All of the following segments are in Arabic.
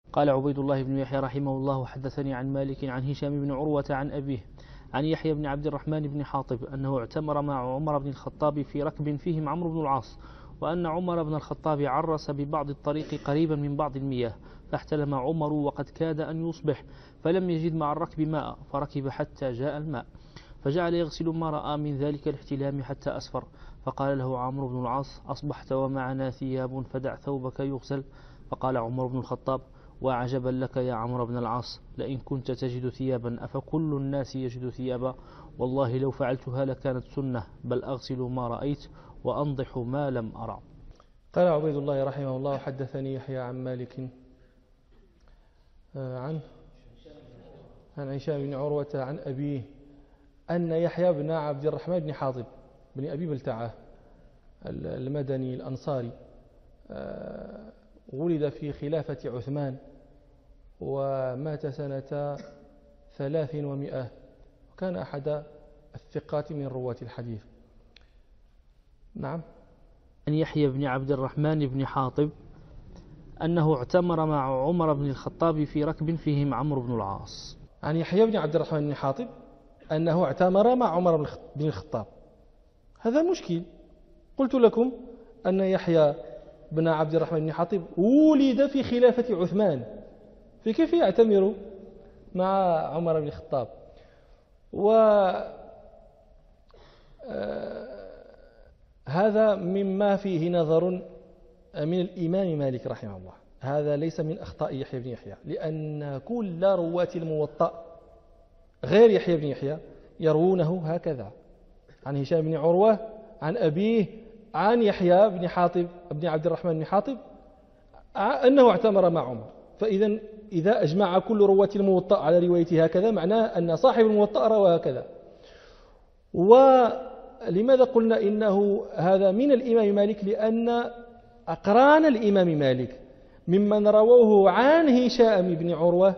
قال عبيد الله بن يحيى رحمه الله: حدثني عن مالك عن هشام بن عروة عن أبيه عن يحيى بن عبد الرحمن بن حاطب أنه اعتمر مع عمر بن الخطاب في ركب فيهم عمرو بن العاص، وأن عمر بن الخطاب عرس ببعض الطريق قريبا من بعض المياه، فاحتلم عمر وقد كاد أن يصبح، فلم يجد مع الركب ماء، فركب حتى جاء الماء، فجعل يغسل ما رأى من ذلك الاحتلام حتى أسفر، فقال له عمرو بن العاص: أصبحت ومعنا ثياب فدع ثوبك يغسل. فقال عمر بن الخطاب: وعجبا لك يا عمرو بن العاص، لئن كنت تجد ثيابا أفكل الناس يجد ثيابا؟ والله لو فعلتها لكانت سنة، بل أغسل ما رأيت وأنضح ما لم أرى. قال عبيد الله رحمه الله: حدثني يحيى عن مالك عن هشام بن عروة عن أبيه أن يحيى بن عبد الرحمن بن حاطب بن أبي بلتعة المدني الأنصاري ولد في خلافة عثمان ومات سنة 300، وكان أحد الثقات من رواة الحديث. نعم. عن يحيى بن عبد الرحمن بن حاطب أنه اعتمر مع عمر بن الخطاب في ركب فيهم عمرو بن العاص. عن يحيى بن عبد الرحمن بن حاطب أنه اعتمر مع عمر بن الخطاب. هذا مشكل. قلت لكم أن يحيى بن عبد الرحمن بن حاطب ولد في خلافة عثمان، فكيف يعتمر مع عمر بن الخطاب؟ هذا مما فيه نظر من الإمام مالك رحمه الله. هذا ليس من أخطاء يحيى بن يحيى، لأن كل رواة الموطأ غير يحيى بن يحيى يروونه هكذا، عن هشام بن عروة عن أبيه عن يحيى بن حاطب بن عبد الرحمن بن حاطب أنه اعتمر مع عمر. إذا أجمع كل رواة الموطأ على روايته هكذا، معناه أن صاحب الموطأ روى هكذا. ولماذا قلنا إنه هذا من الإمام مالك؟ لأن أقران الإمام مالك ممن رووه عن هشام بن عروة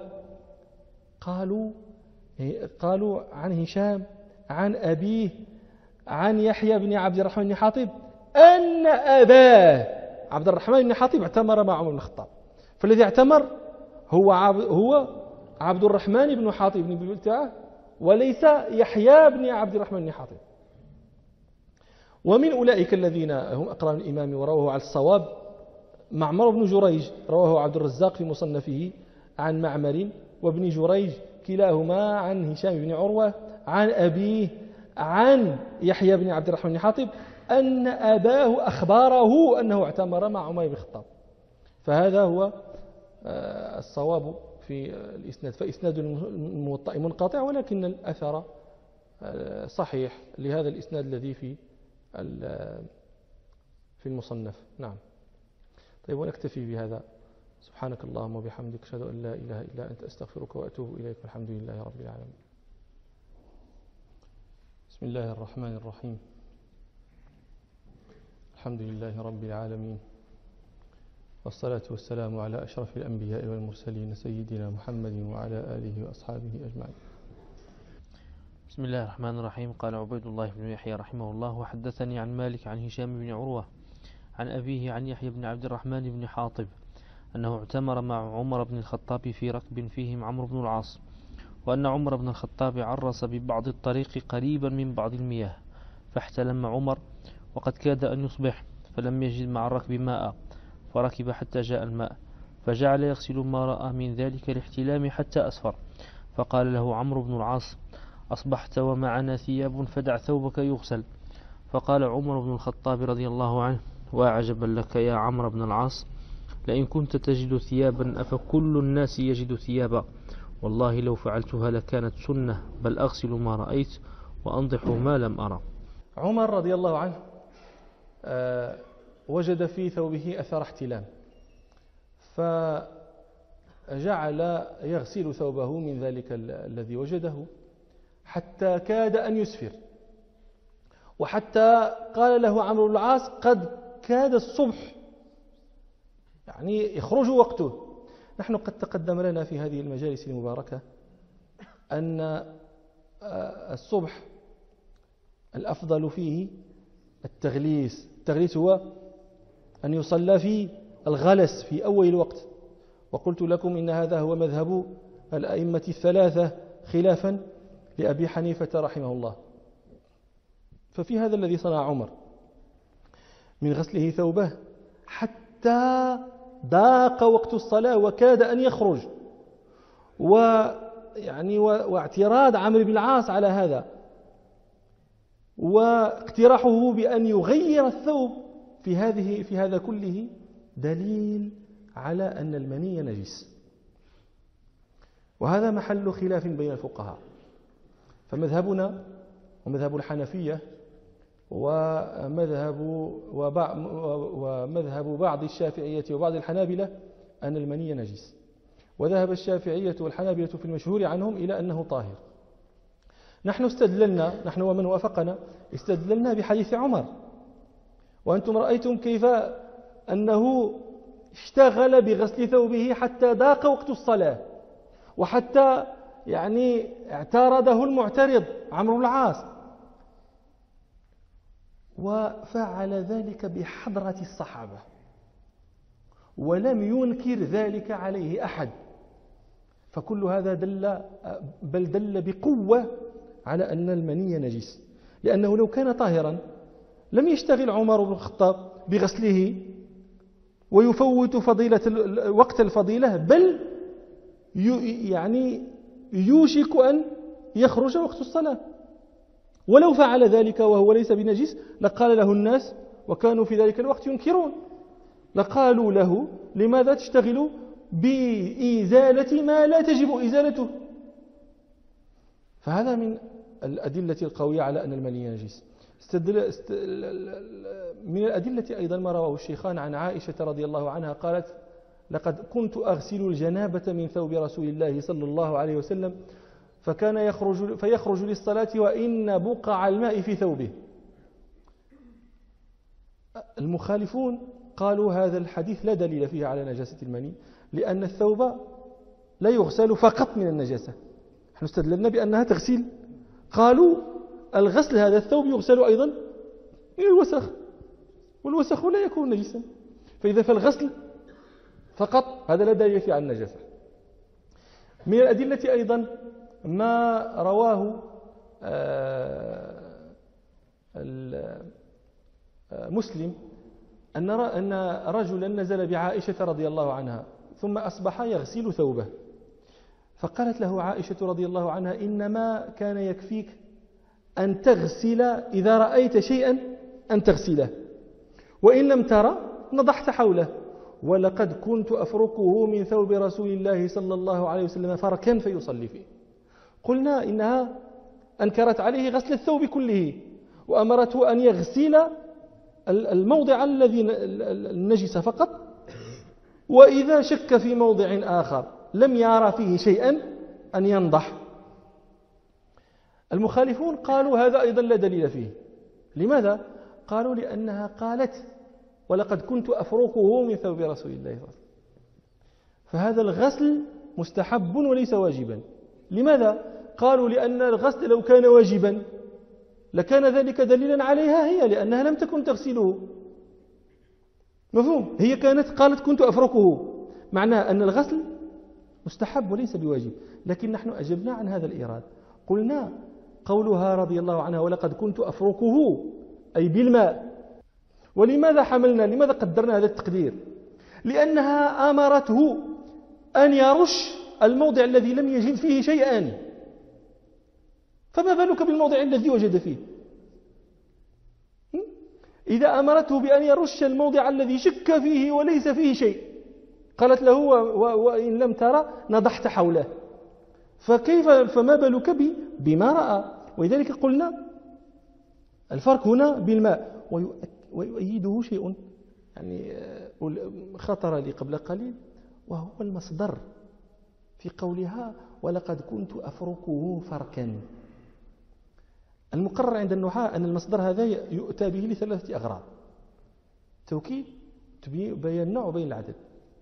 قالوا عن هشام عن أبيه عن يحيى بن عبد الرحمن بن حاطب أن أباه عبد الرحمن بن حاطب اعتمر مع عمر بن الخطاب. فالذي اعتمر هو عبد الرحمن بن حاطب بن بلتعة، وليس يحيى بن عبد الرحمن بن حاطب. ومن أولئك الذين هم أقران الإمام ورواه على الصواب معمر بن جريج، رواه عبد الرزاق في مصنفه عن معمر وابن جريج كلاهما عن هشام بن عروة عن أبيه عن يحيى بن عبد الرحمن بن حاطب أن أباه أخبره أنه اعتمر مع عمر بن الخطاب. فهذا هو الصواب في الإسناد. فإسناد الموطأ منقطع، ولكن الأثر صحيح لهذا الإسناد الذي في المصنف. نعم. طيب، ونكتفي بهذا. سبحانك اللهم وبحمدك، أشهد أن لا إله إلا أنت، أستغفرك وأتوب إليك، والحمد لله رب العالمين. بسم الله الرحمن الرحيم. الحمد لله رب العالمين، والصلاة والسلام على أشرف الأنبياء والمرسلين سيدنا محمد وعلى آله وأصحابه أجمعين. بسم الله الرحمن الرحيم. قال عبيد الله بن يحيى رحمه الله: وحدثني عن مالك عن هشام بن عروة عن أبيه عن يحيى بن عبد الرحمن بن حاطب أنه اعتمر مع عمر بن الخطاب في ركب فيهم عمرو بن العاص، وأن عمر بن الخطاب عرس ببعض الطريق قريبا من بعض المياه، فاحتلم عمر وقد كاد أن يصبح، فلم يجد مع الركب ماء، فركب حتى جاء الماء، فجعل يغسل ما رأى من ذلك الاحتلام حتى أسفر، فقال له عمرو بن العاص: أصبحت ومعنا ثياب فدع ثوبك يغسل. فقال عمر بن الخطاب رضي الله عنه: وعجبا لك يا عمرو بن العاص، لئن كنت تجد ثيابا أفكل الناس يجد ثيابا؟ والله لو فعلتها لكانت سنة، بل أغسل ما رأيت وأنضح ما لم أرى. عمر رضي الله عنه وجد في ثوبه أثر احتلام، فجعل يغسل ثوبه من ذلك الذي وجده حتى كاد أن يسفر، وحتى قال له عمرو بن العاص: قد كاد الصبح، يعني يخرج وقته. نحن قد تقدم لنا في هذه المجالس المباركة أن الصبح الأفضل فيه التغليس. التغليس هو أن يصلى في الغلس في أول الوقت، وقلت لكم إن هذا هو مذهب الأئمة الثلاثة خلافا لأبي حنيفة رحمه الله. ففي هذا الذي صنع عمر من غسله ثوبه حتى ضاق وقت الصلاة وكاد أن يخرج، واعتراض عمرو بن العاص على هذا، واقتراحه بأن يغير الثوب في هذا كله دليل على أن المني نجس. وهذا محل خلاف بين الفقهاء. فمذهبنا ومذهب الحنفية ومذهب بعض الشافعية وبعض الحنابلة أن المني نجس، وذهب الشافعية والحنابلة في المشهور عنهم إلى أنه طاهر. نحن ومن وافقنا استدللنا بحديث عمر، وأنتم رأيتم كيف أنه اشتغل بغسل ثوبه حتى ضاق وقت الصلاة، وحتى اعترضه المعترض عمرو بن العاص، وفعل ذلك بحضرة الصحابة ولم ينكر ذلك عليه أحد. فكل هذا دل بقوة على أن المني نجس، لأنه لو كان طاهرا لم يشتغل عمر بن الخطاب بغسله ويفوت وقت الفضيلة، بل يوشك أن يخرج وقت الصلاة. ولو فعل ذلك وهو ليس بنجس لقال له الناس، وكانوا في ذلك الوقت ينكرون، لقالوا له لماذا تشتغل بإزالة ما لا تجب إزالته؟ فهذا من الأدلة القوية على أن المني نجس. من الأدلة أيضا ما رواه الشيخان عن عائشة رضي الله عنها قالت: لقد كنت أغسل الجنابة من ثوب رسول الله صلى الله عليه وسلم فكان فيخرج للصلاة وإن بقع الماء في ثوبه. المخالفون قالوا هذا الحديث لا دليل فيه على نجاسة المني، لأن الثوب لا يغسل فقط من النجاسة. نحن استدللنا بأنها تغسيل، قالوا الغسل هذا الثوب يغسل أيضا من الوسخ، والوسخ لا يكون نجسا، فإذا فالغسل فقط هذا لا دليل فيه على النجاسة. من الأدلة أيضا ما رواه مسلم أن رجلا نزل بعائشة رضي الله عنها ثم أصبح يغسل ثوبه، فقالت له عائشة رضي الله عنها: إنما كان يكفيك أن تغسل إذا رأيت شيئا أن تغسله، وإن لم ترى نضحت حوله، ولقد كنت أفركه من ثوب رسول الله صلى الله عليه وسلم فركا فيصلي فيه. قلنا إنها أنكرت عليه غسل الثوب كله، وأمرته أن يغسل الموضع الذي النجس فقط، وإذا شك في موضع آخر لم يرى فيه شيئا أن ينضح. المخالفون قالوا هذا أيضا لا دليل فيه. لماذا؟ قالوا لأنها قالت: ولقد كنت أفركه من ثوب رسول الله صلى الله عليه وسلم، فهذا الغسل مستحب وليس واجبا. لماذا؟ قالوا لأن الغسل لو كان واجبا لكان ذلك دليلا عليها هي، لأنها لم تكن تغسله. مفهوم؟ هي قالت كنت أفركه، معناه أن الغسل مستحب وليس بواجب. لكن نحن أجبنا عن هذا الإيراد، قلنا قولها رضي الله عنها ولقد كنت أفركه أي بالماء. لماذا قدرنا هذا التقدير؟ لأنها أمرته أن يرش الموضع الذي لم يجد فيه شيئا، فما بالك بالموضع الذي وجد فيه؟ إذا أمرته بأن يرش الموضع الذي شك فيه وليس فيه شيء، قالت له: وإن لم ترى نضحت حوله، فما بالك بما رأى؟ ولذلك قلنا الفرق هنا بالماء. ويؤيده شيء خطر لي قبل قليل، وهو المصدر في قولها ولقد كنت أفركه فركا. المقرر عند النحاة أن المصدر هذا يؤتى به لثلاثة أغراض: توكيد، بيان النوع وبين العدد.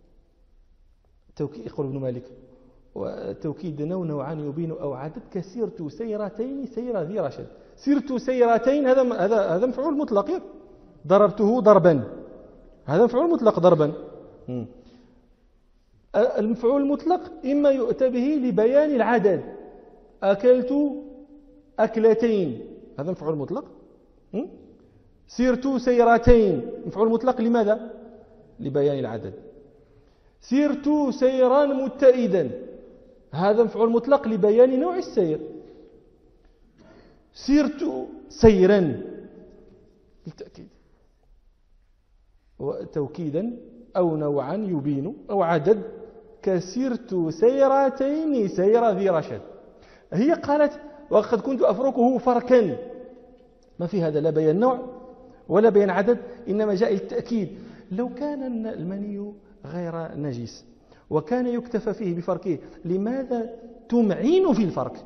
توكيد يقول ابن مالك: وتوكيد نوعان يبين أو عدد كسرت سيرتين سير ذي رشد. سرت سيرتين هذا مفعول مطلق، ضربته ضربا، هذا مفعول مطلق ضربا. المفعول المطلق إما يؤتى به لبيان العدد، أكلت أكلتين، هذا مفعول مطلق. سرت سيرتين، مفعول مطلق لماذا؟ لبيان العدد. سرت سيرا متئدا، هذا مفعول مطلق لبيان نوع السير. سرت سيرا بالتأكيد، وتوكيدا أو نوعا يبين أو عدد، كسرت سيرتين سير ذي رشد. هي قالت وقد كنت أفركه فركا، ما في هذا لا بيان نوع ولا بيان عدد، إنما جاء التأكيد. لو كان المني غير نجس وكان يكتفى فيه بفركه، لماذا تمعين في الفرك؟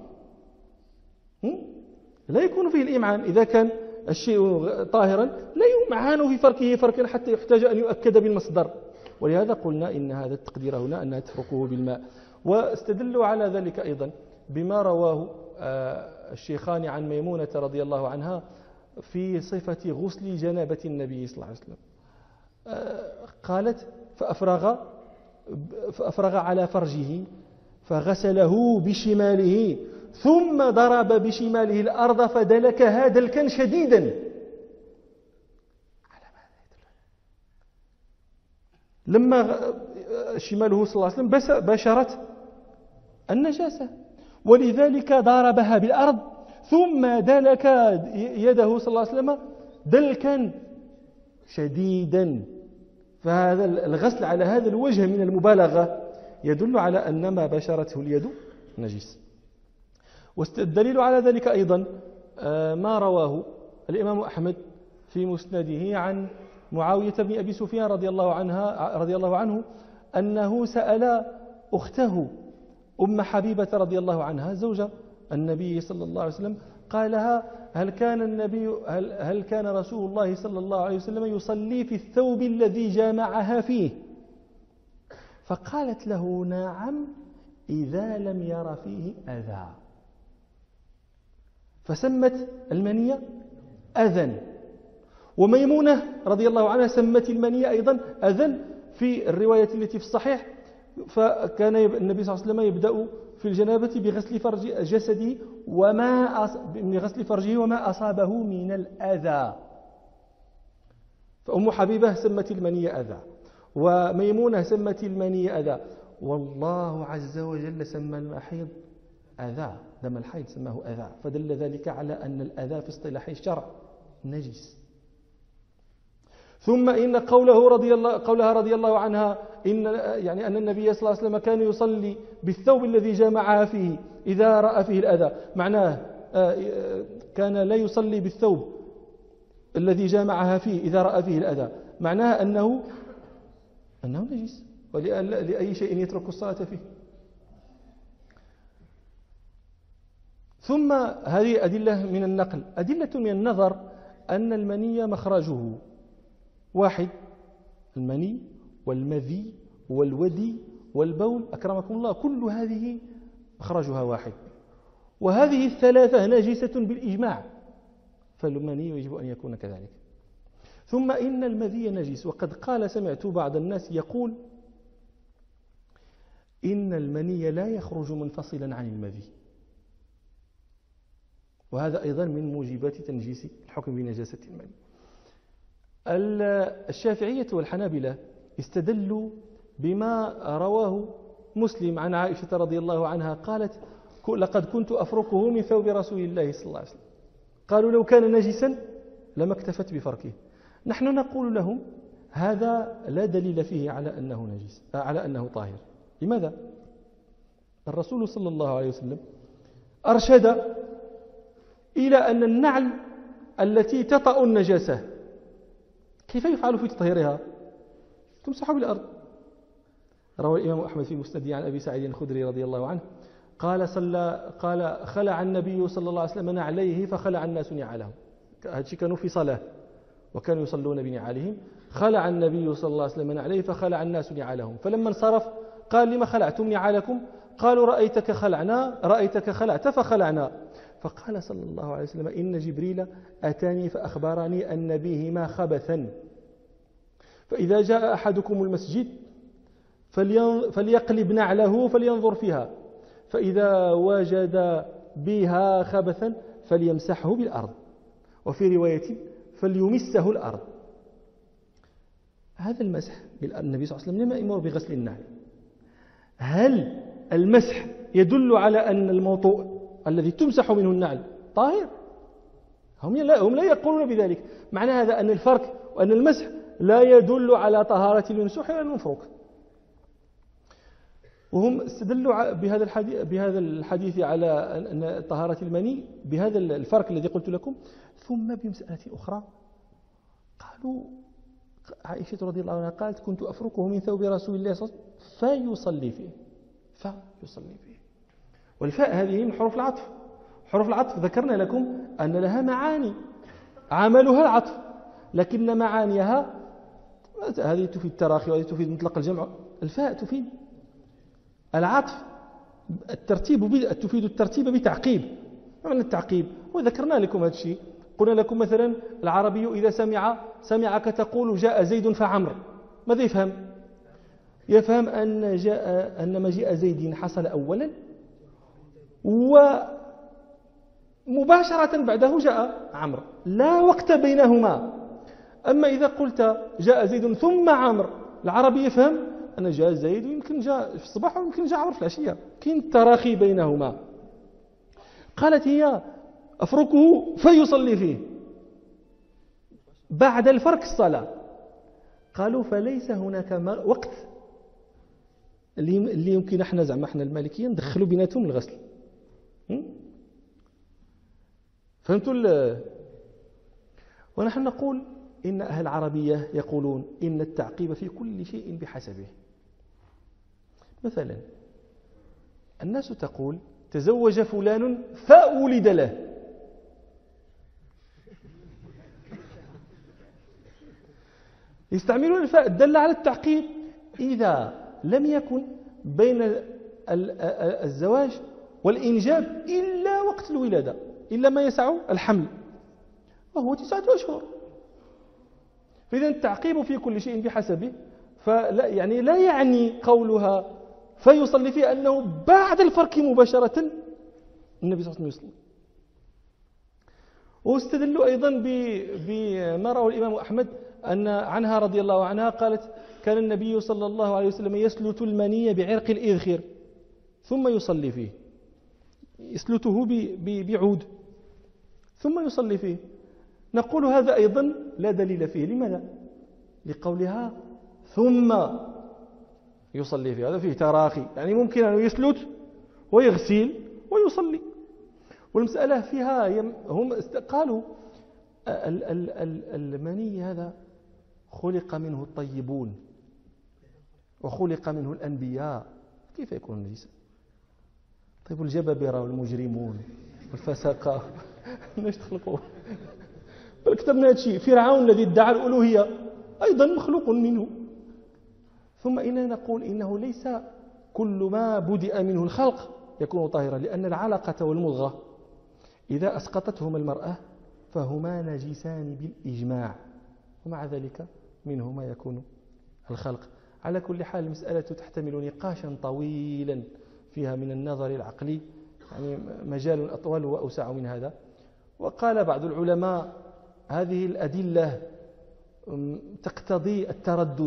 لا يكون فيه الإمعان. إذا كان الشيء طاهرا لا يمعان في فركه فركا حتى يحتاج أن يؤكد بالمصدر، ولهذا قلنا إن هذا التقدير هنا أنها تفركه بالماء. واستدلوا على ذلك أيضا بما رواه الشيخان عن ميمونة رضي الله عنها في صفة غسل جنابة النبي صلى الله عليه وسلم. قالت فأفرغ على فرجه فغسله بشماله ثم ضرب بشماله الأرض فدلكها دلكا شديدا. لما شماله صلى الله عليه وسلم بشرت النجاسة، ولذلك ضربها بالأرض ثم دلك يده صلى الله عليه وسلم دلكا شديدا. فهذا الغسل على هذا الوجه من المبالغة يدل على أن ما بشرته اليد نجس. والدليل على ذلك أيضا ما رواه الإمام أحمد في مسنده عن معاوية بن أبي سفيان رضي الله عنه أنه سأل أخته أم حبيبة رضي الله عنها زوجة النبي صلى الله عليه وسلم، قال لها هل كان رسول الله صلى الله عليه وسلم يصلي في الثوب الذي جامعها فيه؟ فقالت له نعم إذا لم ير فيه أذى، فسمت المنية أذى. وميمونة رضي الله عنها سمت المنية أيضا أذى في الرواية التي في الصحيح، فكان النبي صلى الله عليه وسلم يبدأ في الجنابة بغسل فرج جسده بغسل فرجه وما أصابه من الأذى. فأم حبيبة سمت المنية أذى، وميمونة سمت المنية أذى، والله عز وجل سمى المحيض أذى، دم الحيض سماه أذى، فدل ذلك على أن الأذى في اصطلاح الشرع نجس. ثم إن قولها رضي الله عنها أن النبي صلى الله عليه وسلم كان يصلي بالثوب الذي جامعها فيه إذا رأى فيه الأذى، معناه كان لا يصلي بالثوب الذي جامعها فيه إذا رأى فيه الأذى، معناه أنه نجس، ولأي شيء يترك الصلاة فيه. ثم هذه أدلة من النقل. أدلة من النظر أن المني مخرجه واحد، المني والمذي والودي والبول أكرمكم الله، كل هذه مخرجها واحد، وهذه الثلاثة نجسة بالإجماع، فالمني يجب أن يكون كذلك. ثم إن المذي نجس، وقد سمعت بعض الناس يقول إن المني لا يخرج منفصلا عن المذي، وهذا أيضا من موجبات تنجيس الحكم بنجاسة المني. الشافعية والحنابلة استدلوا بما رواه مسلم عن عائشة رضي الله عنها قالت لقد كنت أفركه من ثوب رسول الله صلى الله عليه وسلم. قالوا لو كان نجسا لما اكتفت بفركه. نحن نقول لهم هذا لا دليل فيه على أنه نجس، على أنه طاهر. لماذا؟ الرسول صلى الله عليه وسلم أرشد إلى أن النعل التي تطأ النجاسة كيف يفعل في تطهيرها؟ تمسح بالأرض. روى الإمام أحمد في مسنده عن أبي سعيد الخدري رضي الله عنه قال خلع النبي صلى الله عليه وسلم نعليه فخلع الناس نعالهم. هذا كانوا في صلاة وكانوا يصلون بنعالهم، خلع النبي صلى الله عليه وسلم نعليه فخلع الناس نعالهم، فلما انصرف قال لما خلعتم نعالكم؟ قالوا رأيتك خلعت فخلعنا. فقال صلى الله عليه وسلم إن جبريل أتاني فأخبرني أن بهما خبثا، فإذا جاء أحدكم المسجد فليقلب نعله فلينظر فيها، فإذا وجد بها خبثا فليمسحه بالأرض، وفي رواية فليمسه الأرض. هذا المسح النبي صلى الله عليه وسلم لما يأمر بغسل النعل. هل المسح يدل على أن الموضوع الذي تمسح منه النعل طاهر؟ هم لا يقولون بذلك. معنى هذا أن الفرق وأن المسح لا يدل على طهارة الممسوح ولا المفروك. وهم استدلوا بهذا الحديث على أن طهارة المني بهذا الفرق الذي قلت لكم. ثم بمسألة أخرى قالوا عائشة رضي الله عنها قالت كنت أفركه من ثوب رسول الله صلى الله عليه وسلم فيصلي فيه. والفاء هذه من حروف العطف. حروف العطف ذكرنا لكم أن لها معاني عملها العطف، لكن معانيها هذه تفيد التراخي وهذه تفيد مطلق الجمع. الفاء تفيد العطف، تفيد الترتيب بتعقيب. ما معنى التعقيب؟ وذكرنا لكم هذا الشيء. قلنا لكم مثلا العربي إذا سمعك تقول جاء زيد فعمر، ماذا يفهم؟ يفهم أن مجيء زيد حصل أولا ومباشرة بعده جاء عمرو، لا وقت بينهما. أما إذا قلت جاء زيد ثم عمرو، العربي يفهم أن جاء زيد ويمكن جاء في الصباح ويمكن جاء عمرو في العشية، كاين تراخي بينهما. قالت هي أفركه فيصلي فيه بعد الفرك الصلاة. قالوا فليس هناك وقت اللي يمكن احنا المالكيين ندخلوا بيناتهم الغسل. فهمتوا؟ ونحن نقول إن أهل العربية يقولون إن التعقيب في كل شيء بحسبه. مثلا الناس تقول تزوج فلان فولد له، يستعملون الفاء الدالة على التعقيب إذا لم يكن بين الزواج والإنجاب إلا وقت الولادة، إلا ما يسع الحمل وهو 9 أشهر. فإذا التعقيب في كل شيء بحسبه، فلا يعني لا يعني قولها فيصلي فيه أنه بعد الفرك مباشرة النبي صلى الله عليه وسلم. واستدلوا أيضا بما رواه الإمام أحمد أن عنها رضي الله عنها قالت كان النبي صلى الله عليه وسلم يسلت المني بعرق الإذخر ثم يصلي فيه، يسلته بعود ثم يصلي فيه. نقول هذا أيضا لا دليل فيه. لماذا؟ لقولها ثم يصلي فيه، هذا فيه تراخي، يعني ممكن أن يسلت ويغسل ويصلي. والمسألة فيها هم قالوا المني هذا خلق منه الطيبون وخلق منه الأنبياء، كيف يكون نجسا؟ طيب الجبابرة والمجرمون والفسقة ليش تخلقوه؟ بل كتبنا هذا الشيء. فرعون الذي ادعى الألوهية أيضا مخلوق منه. ثم إننا نقول إنه ليس كل ما بدأ منه الخلق يكون طاهرا، لأن العلقة والمضغة إذا أسقطتهما المرأة فهما نجسان بالإجماع، ومع ذلك منهما يكون الخلق. على كل حال المسألة تحتمل نقاشا طويلا فيها من النظر العقلي، يعني مجال أطول وأوسع من هذا. وقال بعض العلماء هذه الأدلة تقتضي التردد،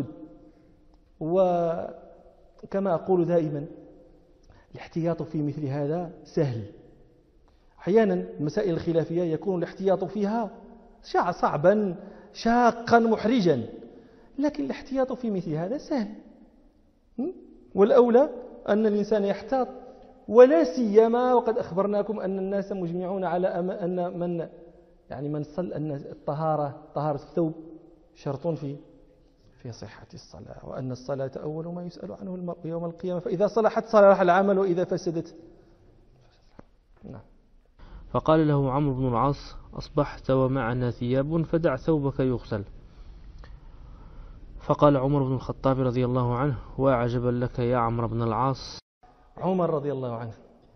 وكما أقول دائما الاحتياط في مثل هذا سهل. أحيانا المسائل الخلافية يكون الاحتياط فيها صعبا شاقا محرجا، لكن الاحتياط في مثل هذا سهل. والأولى أن الإنسان يحتاط، ولا سيما وقد أخبرناكم أن الناس مجمعون على أن من صل أن طهارة الثوب شرط في صحة الصلاة، وأن الصلاة أول ما يسأل عنه المرء يوم القيامة، فإذا صلحت صلح العمل وإذا فسدت. نعم. فقال له عمرو بن العاص أصبحت ومعنا ثياب فدع ثوبك يغسل. فقال عمر بن الخطاب رضي الله عنه وعجبا لك يا عمرو بن العاص. عمر رضي الله عنه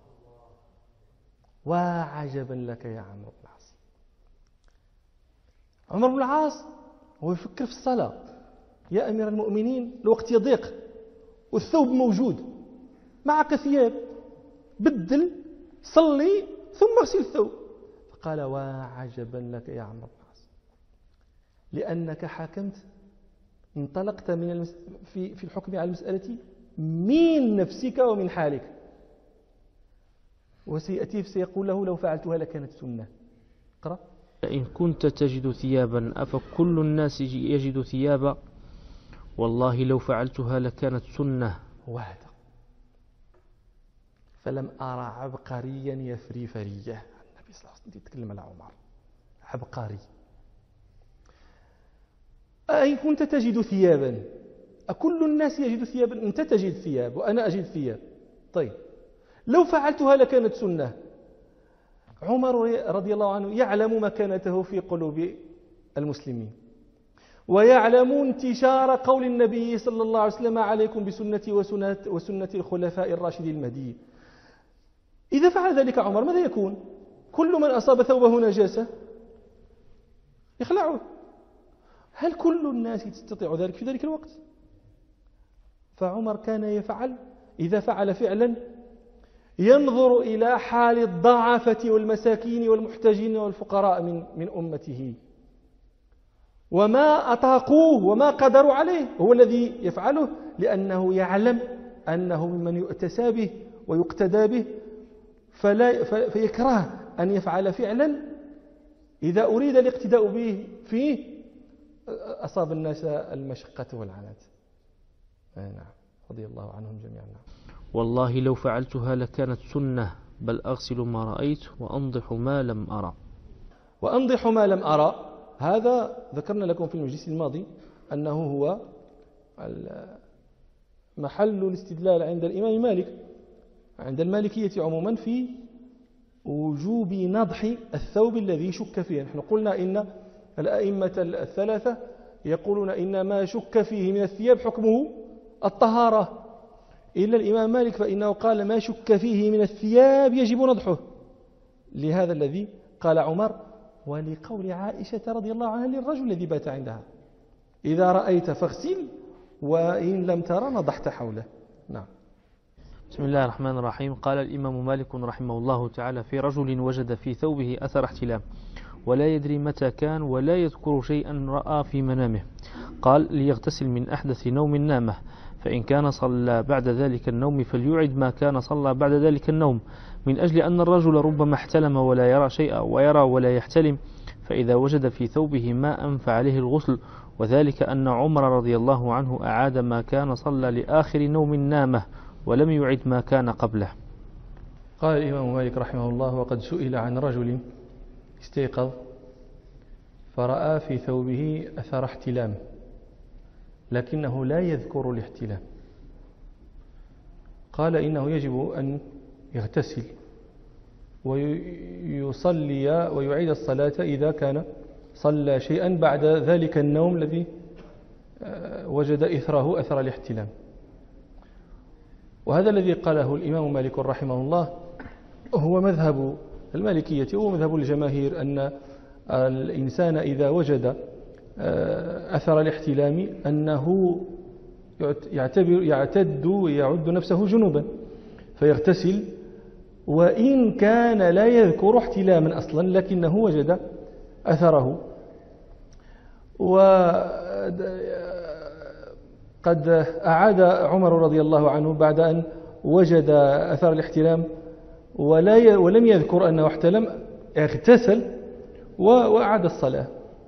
وعجبا لك يا عمرو بن العاص. عمر بن العاص هو يفكر في الصلاة، يا أمير المؤمنين الوقت يضيق والثوب موجود معك ثياب، بدل صلي ثم اغسل الثوب. فقال وعجبا لك يا عمرو بن العاص، لأنك حكمت، انطلقت في الحكم على المسألة من نفسك ومن حالك. وسيأتي سيقول له لو فعلتها لكانت سنة. اقرأ. إن كنت تجد ثيابا أفكل الناس يجد ثيابا، والله لو فعلتها لكانت سنة. وهذا فلم أرى عبقريا يفري فريه. النبي صلى الله عليه وسلم يتكلم على عمر، عبقري. إن كنت تجد ثيابا، أكل الناس يجد ثيابا؟ أنت تجد ثياب وأنا أجد ثياب، طيب لو فعلتها لكانت سنة. عمر رضي الله عنه يعلم مكانته في قلوب المسلمين، ويعلم انتشار قول النبي صلى الله عليه وسلم عليكم بسنتي وسنة الخلفاء الراشدين المهديين. إذا فعل ذلك عمر ماذا يكون؟ كل من أصاب ثوبه نجاسة يخلعه. هل كل الناس تستطيع ذلك في ذلك الوقت؟ فعمر كان يفعل، إذا فعل فعلا ينظر إلى حال الضعفة والمساكين والمحتاجين والفقراء من أمته، وما أطاقوه وما قدروا عليه هو الذي يفعله، لأنه يعلم أنه ممن يؤتسى به ويقتدى به، فيكره أن يفعل فعلا إذا أريد الاقتداء به فيه أصاب الناس المشقة والعنات. نعم، رضي الله عنهم جميعا. والله لو فعلتها لكانت سنة، بل أغسل ما رأيت وأنضح ما لم أرى. وأنضح ما لم أرى، هذا ذكرنا لكم في المجلس الماضي أنه هو محل الاستدلال عند الإمام مالك، عند المالكية عموما، في وجوب نضح الثوب الذي شك فيه. نحن قلنا إن الأئمة الثلاثة يقولون إن ما شك فيه من الثياب حكمه الطهارة، إلا الإمام مالك فإنه قال ما شك فيه من الثياب يجب نضحه، لهذا الذي قال عمر ولقول عائشة رضي الله عنها للرجل الذي بات عندها إذا رأيت فاغسل وإن لم ترى نضحت حوله. نعم. بسم الله الرحمن الرحيم. قال الإمام مالك رحمه الله تعالى في رجل وجد في ثوبه أثر احتلام ولا يدري متى كان ولا يذكر شيئا رأى في منامه، قال ليغتسل من أحدث نوم نامه، فإن كان صلى بعد ذلك النوم فليعد ما كان صلى بعد ذلك النوم، من أجل أن الرجل ربما احتلم ولا يرى شيئا ويرى ولا يحتلم، فإذا وجد في ثوبه ماء فعليه الغسل، وذلك أن عمر رضي الله عنه أعاد ما كان صلى لآخر نوم نامه ولم يعد ما كان قبله. قال الإمام مالك رحمه الله وقد سئل عن رجل استيقظ فرأى في ثوبه أثر احتلام لكنه لا يذكر الاحتلام، قال إنه يجب أن يغتسل ويصلي ويعيد الصلاة إذا كان صلى شيئا بعد ذلك النوم الذي وجد إثره أثر الاحتلام. وهذا الذي قاله الإمام مالك رحمه الله هو مذهب المالكية ومذهب الجماهير، أن الإنسان إذا وجد أثر الاحتلام أنه يعد نفسه جنوبا فيغتسل، وإن كان لا يذكر احتلاما أصلا لكنه وجد أثره. وقد أعاد عمر رضي الله عنه بعد أن وجد أثر الاحتلام ولم يذكر أنه احتلم، اغتسل وأعاد الصلاة،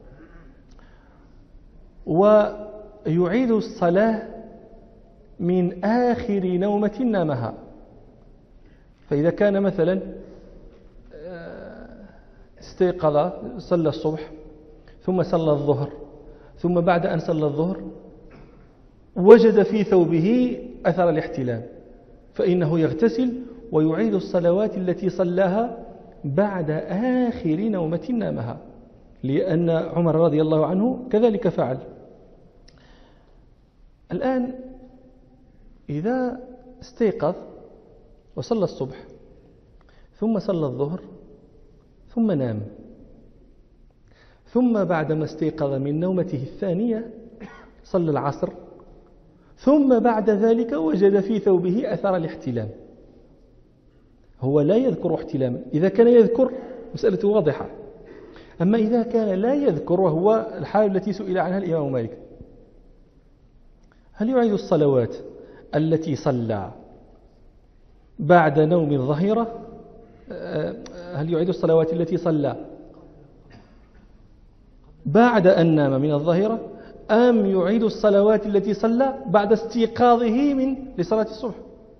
ويعيد الصلاة من آخر نومة نامها. فإذا كان مثلا استيقظ صلى الصبح ثم صلى الظهر، ثم بعد أن صلى الظهر وجد في ثوبه أثر الاحتلام، فإنه يغتسل ويعيد الصلوات التي صلاها بعد آخر نومة نامها، لأن عمر رضي الله عنه كذلك فعل. الآن إذا استيقظ وصلى الصبح ثم صلى الظهر ثم نام، ثم بعدما استيقظ من نومته الثانية صلى العصر، ثم بعد ذلك وجد في ثوبه أثر الاحتلام. هو لا يذكر احتلاما، إذا كان يذكر مسألة واضحة. أما إذا كان لا يذكر، وهو الحال التي سئل عنها الإمام مالك، هل يعيد الصلوات التي صلى بعد نوم الظهيرة؟ هل يعيد الصلوات التي صلى بعد أن نام من الظهيرة، أم يعيد الصلوات التي صلى بعد استيقاظه لصلاة الصبح؟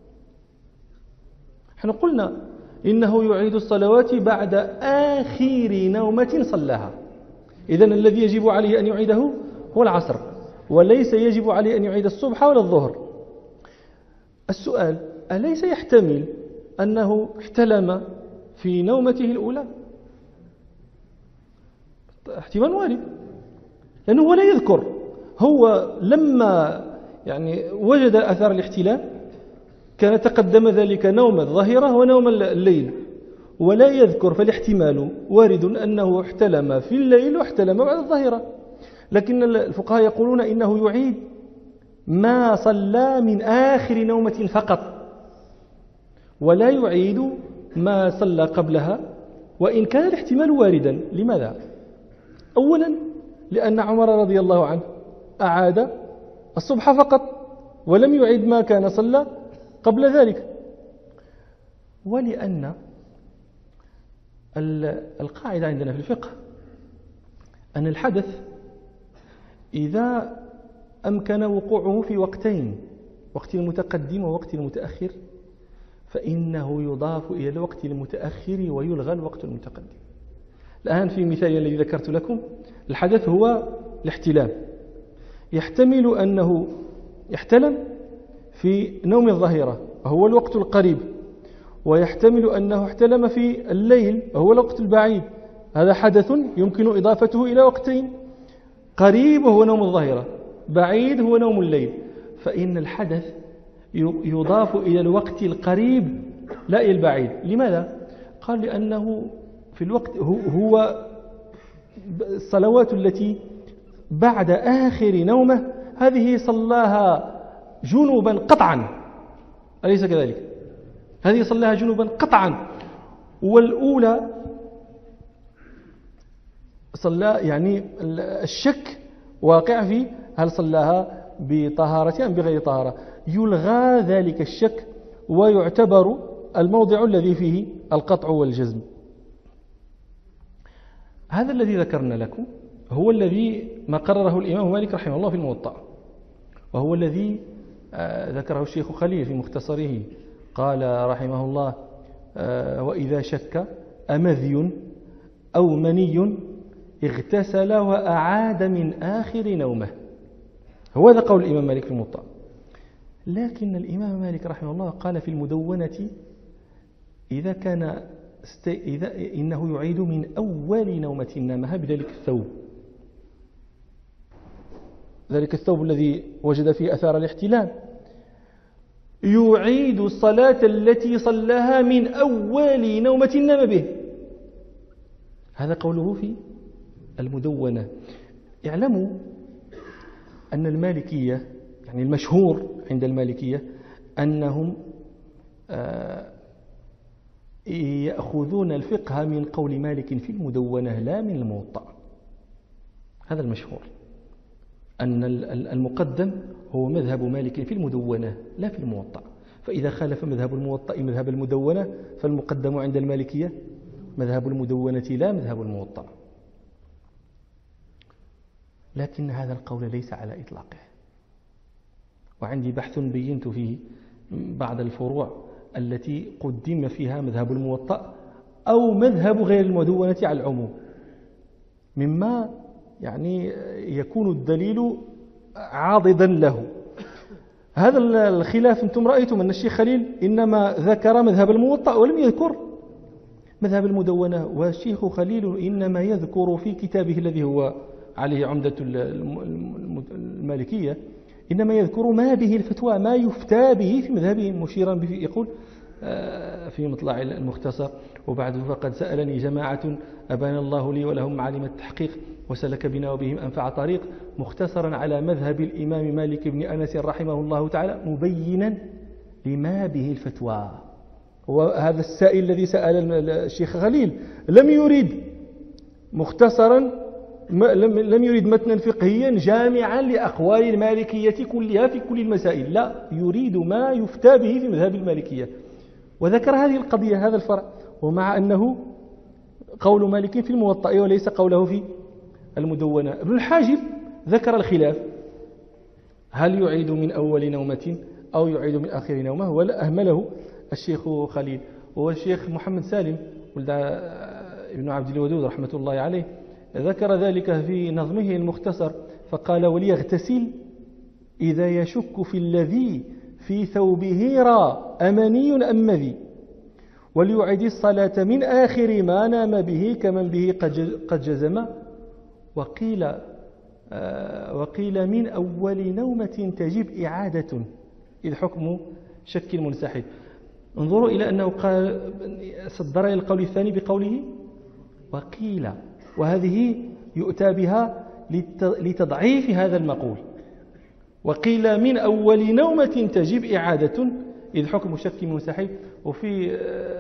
نحن قلنا إنه يعيد الصلوات بعد آخر نومة صلاها. إذن الذي يجب عليه أن يعيده هو العصر، وليس يجب عليه أن يعيد الصبح ولا الظهر. السؤال: أليس يحتمل أنه احتلم في نومته الأولى؟ احتمال وارد، لأنه هو لا يذكر. هو لما وجد أثر الاحتلام كان تقدم ذلك نوم الظهيرة ونوم الليل، ولا يذكر، فالاحتمال وارد أنه احتلم في الليل واحتلم بعد الظهيرة. لكن الفقهاء يقولون إنه يعيد ما صلى من آخر نومة فقط، ولا يعيد ما صلى قبلها، وإن كان الاحتمال واردا. لماذا؟ أولا لأن عمر رضي الله عنه أعاد الصبح فقط، ولم يعيد ما كان صلى قبل ذلك. ولأن القاعدة عندنا في الفقه أن الحدث إذا أمكن وقوعه في وقتين، وقت المتقدم ووقت المتأخر، فإنه يضاف إلى الوقت المتأخر ويلغى الوقت المتقدم. الآن في مثال الذي ذكرت لكم، الحدث هو الاحتلام، يحتمل أنه يحتلم في نوم الظهيرة وهو الوقت القريب، ويحتمل أنه احتلم في الليل وهو الوقت البعيد. هذا حدث يمكن إضافته إلى وقتين، قريب وهو نوم الظهيرة، بعيد هو نوم الليل. فإن الحدث يضاف إلى الوقت القريب لا إلى البعيد. لماذا؟ قال لأنه في الوقت هو الصلوات التي بعد آخر نومه هذه صلاها جنوبا قطعا، أليس كذلك؟ هذه صلاها جنوبا قطعا، والأولى صلى الشك واقع في هل صلاها بطهارة أم بغير طهارة. يلغى ذلك الشك ويعتبر الموضع الذي فيه القطع والجزم. هذا الذي ذكرنا لكم هو الذي ما قرره الإمام مالك رحمه الله في الموطأ، وهو الذي ذكره الشيخ خليل في مختصره. قال رحمه الله: وإذا شك أمذي أو مني اغتسل وأعاد من آخر نومه. هو هذا قول الإمام مالك في الموطأ. لكن الإمام مالك رحمه الله قال في المدونة: إنه يعيد من أول نومة نامها بذلك الثوب، ذلك الثوب الذي وجد فيه أثار الاحتلام، يعيد الصلاة التي صلاها من أول نومة نام به. هذا قوله في المدونة. اعلموا أن المالكية، المشهور عند المالكية أنهم يأخذون الفقه من قول مالك في المدونة لا من الموطأ. هذا المشهور، أن المقدم هو مذهب مالك في المدونة لا في الموطأ. فإذا خالف مذهب الموطأ مذهب المدونة فالمقدم عند المالكية مذهب المدونة لا مذهب الموطأ. لكن هذا القول ليس على إطلاقه، وعندي بحث بينت فيه بعض الفروع التي قدم فيها مذهب الموطأ أو مذهب غير المدونة على العموم، مما يكون الدليل عاضدا له. هذا الخلاف أنتم رأيتم أن الشيخ خليل إنما ذكر مذهب الموطأ ولم يذكر مذهب المدونة، والشيخ خليل إنما يذكر في كتابه الذي هو عليه عمدة المالكية، إنما يذكر ما به الفتوى، ما يفتى به في مذهبهم، مشيرا به يقول: في مطلع المختصر. وبعد فقد سألني جماعة أبان الله لي ولهم معالم التحقيق وسلك بنا وبهم أنفع طريق، مختصرا على مذهب الإمام مالك بن أنس رحمه الله تعالى، مبينا لما به الفتوى. وهذا السائل الذي سأل الشيخ خليل لم يريد مختصرا، لم يريد متنا فقهيا جامعا لأقوال المالكية كلها في كل المسائل، لا، يريد ما يفتى به في مذهب المالكية، وذكر هذه القضية، هذا الفرع، ومع أنه قول مالك في الموطأ وليس قوله في المدونة. ابن الحاجب ذكر الخلاف، هل يعيد من أول نومة أو يعيد من آخر نومة، ولا أهمله الشيخ خليل. والشيخ محمد سالم ولد ابن عبد الودود رحمة الله عليه ذكر ذلك في نظمه المختصر، فقال: وليغتسل إذا يشك في الذي في ثوبه را أمني أم مذي، وليعيد الصلاة من آخر ما نام به كمن به قد جزم، وقيل من أول نومة تجب إعادة إذ حكم شك منسحب. انظروا إلى أنه قال صدر إلى القول الثاني بقوله وقيل، وهذه يؤتى بها لتضعيف هذا المقول. وقيل من أول نومة تجب إعادة إذ حكم شك منسحب. وفي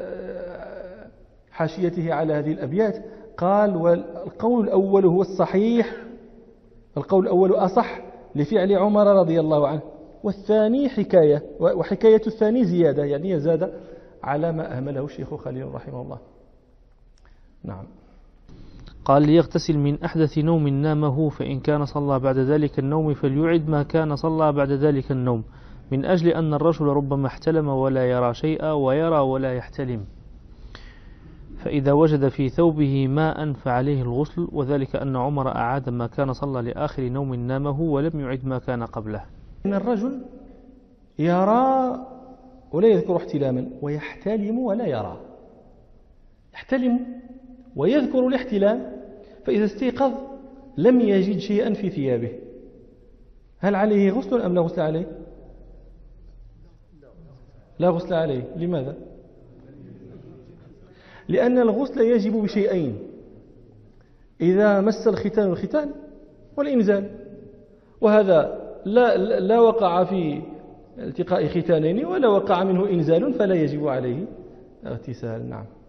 حاشيته على هذه الأبيات قال: والقول الأول هو الصحيح، القول الأول أصح لفعل عمر رضي الله عنه، والثاني حكاية، وحكاية الثاني زيادة، يعني زاد على ما أهمله الشيخ خليل رحمه الله. نعم. قال: ليغتسل من أحدث نوم نامه، فإن كان صلى بعد ذلك النوم فليعد ما كان صلى بعد ذلك النوم، من أجل أن الرجل ربما احتلم ولا يرى شيئا ويرى ولا يحتلم، فإذا وجد في ثوبه ماء فعليه الغسل، وذلك أن عمر أعاد ما كان صلى لآخر نوم نامه ولم يعد ما كان قبله. إن الرجل يرى ولا يذكر احتلاما، ويحتلم ولا يرى، يحتلم ويذكر الاحتلام، فإذا استيقظ لم يجد شيئا في ثيابه، هل عليه غسل أم لا غسل عليه؟ لا غسل عليه. لماذا؟ لأن الغسل يجب بشيئين: إذا مس الختان الختان، والإنزال، وهذا لا وقع في التقاء ختانين ولا وقع منه إنزال، فلا يجب عليه اغتسال. نعم.